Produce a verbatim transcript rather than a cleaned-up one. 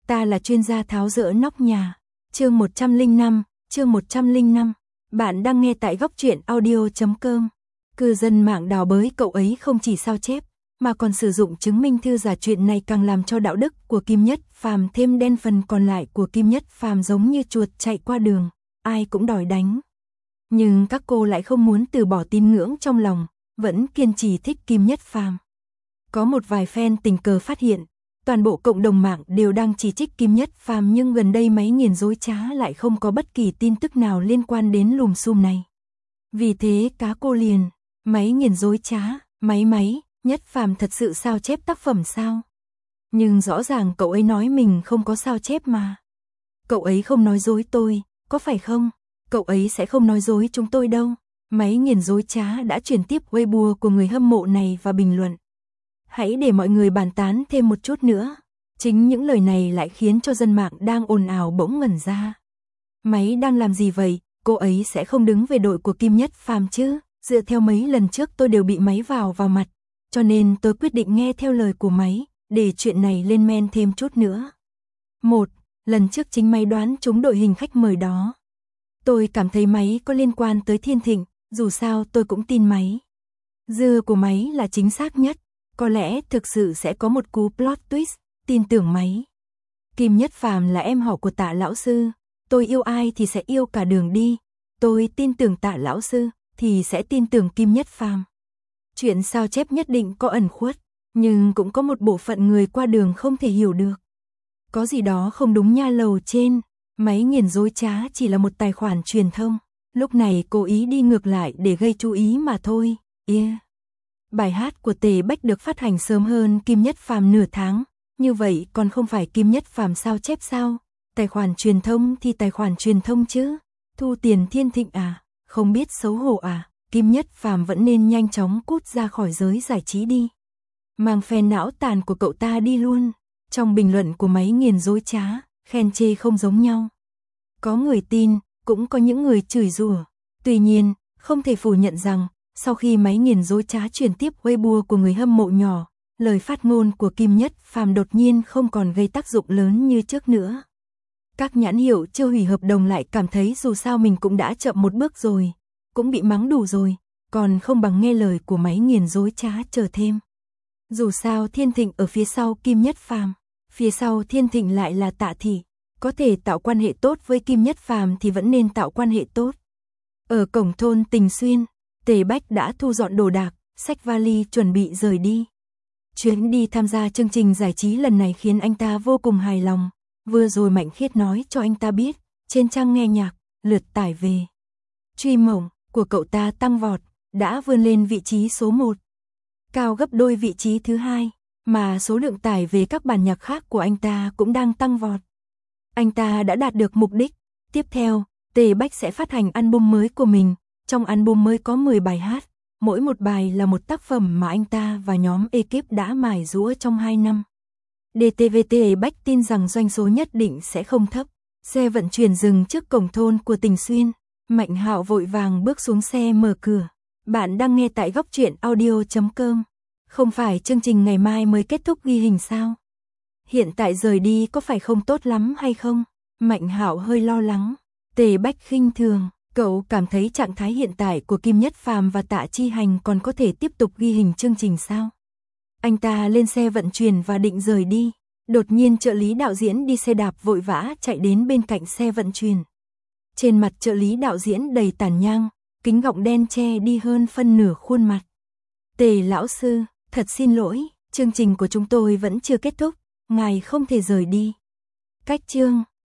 ta là chuyên gia tháo dỡ nóc nhà. Chương một trăm lẻ năm, chương một trăm lẻ năm. Bạn đang nghe tại góc truyện audio chấm com. Cư dân mạng đào bới cậu ấy không chỉ sao chép, mà còn sử dụng chứng minh thư giả. Chuyện này càng làm cho đạo đức của Kim Nhất Phàm thêm đen. Phần còn lại của Kim Nhất Phàm giống như chuột chạy qua đường, ai cũng đòi đánh. Nhưng các cô lại không muốn từ bỏ tín ngưỡng trong lòng, vẫn kiên trì thích Kim Nhất Phàm. Có một vài fan tình cờ phát hiện, toàn bộ cộng đồng mạng đều đang chỉ trích Kim Nhất Phàm, nhưng gần đây máy nghiền dối trá lại không có bất kỳ tin tức nào liên quan đến lùm xùm này. Vì thế cá cô liền, máy nghiền dối trá, máy máy, Nhất Phàm thật sự sao chép tác phẩm sao? Nhưng rõ ràng cậu ấy nói mình không có sao chép mà. Cậu ấy không nói dối tôi, có phải không? Cậu ấy sẽ không nói dối chúng tôi đâu. Máy nghiền dối trá đã chuyển tiếp Weibo của người hâm mộ này và bình luận. Hãy để mọi người bàn tán thêm một chút nữa. Chính những lời này lại khiến cho dân mạng đang ồn ào bỗng ngẩn ra. Máy đang làm gì vậy? Cô ấy sẽ không đứng về đội của Kim Nhất Phàm chứ? Dựa theo mấy lần trước tôi đều bị máy vào vào mặt, cho nên tôi quyết định nghe theo lời của máy, để chuyện này lên men thêm chút nữa. Một, lần trước chính máy đoán trúng đội hình khách mời đó. Tôi cảm thấy máy có liên quan tới Thiên Thịnh, dù sao tôi cũng tin máy. Dưa của máy là chính xác nhất, có lẽ thực sự sẽ có một cú plot twist, tin tưởng máy. Kim Nhất Phàm là em họ của Tạ lão sư, tôi yêu ai thì sẽ yêu cả đường đi. Tôi tin tưởng Tạ lão sư thì sẽ tin tưởng Kim Nhất Phàm. Chuyện sao chép nhất định có ẩn khuất, nhưng cũng có một bộ phận người qua đường không thể hiểu được. Có gì đó không đúng nha. Lầu trên, máy nghiền dối trá chỉ là một tài khoản truyền thông, lúc này cố ý đi ngược lại để gây chú ý mà thôi. Yeah. Bài hát của Tề Bách được phát hành sớm hơn Kim Nhất Phàm nửa tháng, như vậy còn không phải Kim Nhất Phàm sao chép sao? Tài khoản truyền thông thì tài khoản truyền thông chứ. Thu tiền Thiên Thịnh à? Không biết xấu hổ à? Kim Nhất Phàm vẫn nên nhanh chóng cút ra khỏi giới giải trí đi. Mang phe não tàn của cậu ta đi luôn. Trong bình luận của máy nghiền dối trá, khen chê không giống nhau. Có người tin, cũng có những người chửi rủa. Tuy nhiên, không thể phủ nhận rằng, sau khi máy nghiền dối trá chuyển tiếp Weibo của người hâm mộ nhỏ, lời phát ngôn của Kim Nhất Phàm đột nhiên không còn gây tác dụng lớn như trước nữa. Các nhãn hiệu chưa hủy hợp đồng lại cảm thấy dù sao mình cũng đã chậm một bước rồi, cũng bị mắng đủ rồi, còn không bằng nghe lời của máy nghiền dối trá chờ thêm. Dù sao Thiên Thịnh ở phía sau Kim Nhất Phàm, phía sau Thiên Thịnh lại là Tạ Thị, có thể tạo quan hệ tốt với Kim Nhất Phàm thì vẫn nên tạo quan hệ tốt. Ở cổng thôn Tình Xuyên, Tề Bách đã thu dọn đồ đạc, xách vali chuẩn bị rời đi. Chuyến đi tham gia chương trình giải trí lần này khiến anh ta vô cùng hài lòng. Vừa rồi Mạnh Khiết nói cho anh ta biết, trên trang nghe nhạc, lượt tải về Truy Mộng của cậu ta tăng vọt, đã vươn lên vị trí số một, cao gấp đôi vị trí thứ hai, mà số lượng tải về các bản nhạc khác của anh ta cũng đang tăng vọt. Anh ta đã đạt được mục đích. Tiếp theo, Tề Bách sẽ phát hành album mới của mình. Trong album mới có mười bài hát, mỗi một bài là một tác phẩm mà anh ta và nhóm ekip đã mài giũa trong hai năm. đê tê vê tê Bách tin rằng doanh số nhất định sẽ không thấp. Xe vận chuyển dừng trước cổng thôn của Tình Xuyên. Mạnh Hạo vội vàng bước xuống xe mở cửa. Bạn đang nghe tại góc truyện audio chấm com. Không phải chương trình ngày mai mới kết thúc ghi hình sao? Hiện tại rời đi có phải không tốt lắm hay không? Mạnh Hạo hơi lo lắng. Tề Bách khinh thường. Cậu cảm thấy trạng thái hiện tại của Kim Nhất Phàm và Tạ Chi Hành còn có thể tiếp tục ghi hình chương trình sao? Anh ta lên xe vận chuyển và định rời đi. Đột nhiên trợ lý đạo diễn đi xe đạp vội vã chạy đến bên cạnh xe vận chuyển. Trên mặt trợ lý đạo diễn đầy tàn nhang, kính gọng đen che đi hơn phân nửa khuôn mặt. Tề lão sư, thật xin lỗi, chương trình của chúng tôi vẫn chưa kết thúc, ngài không thể rời đi. Cách chương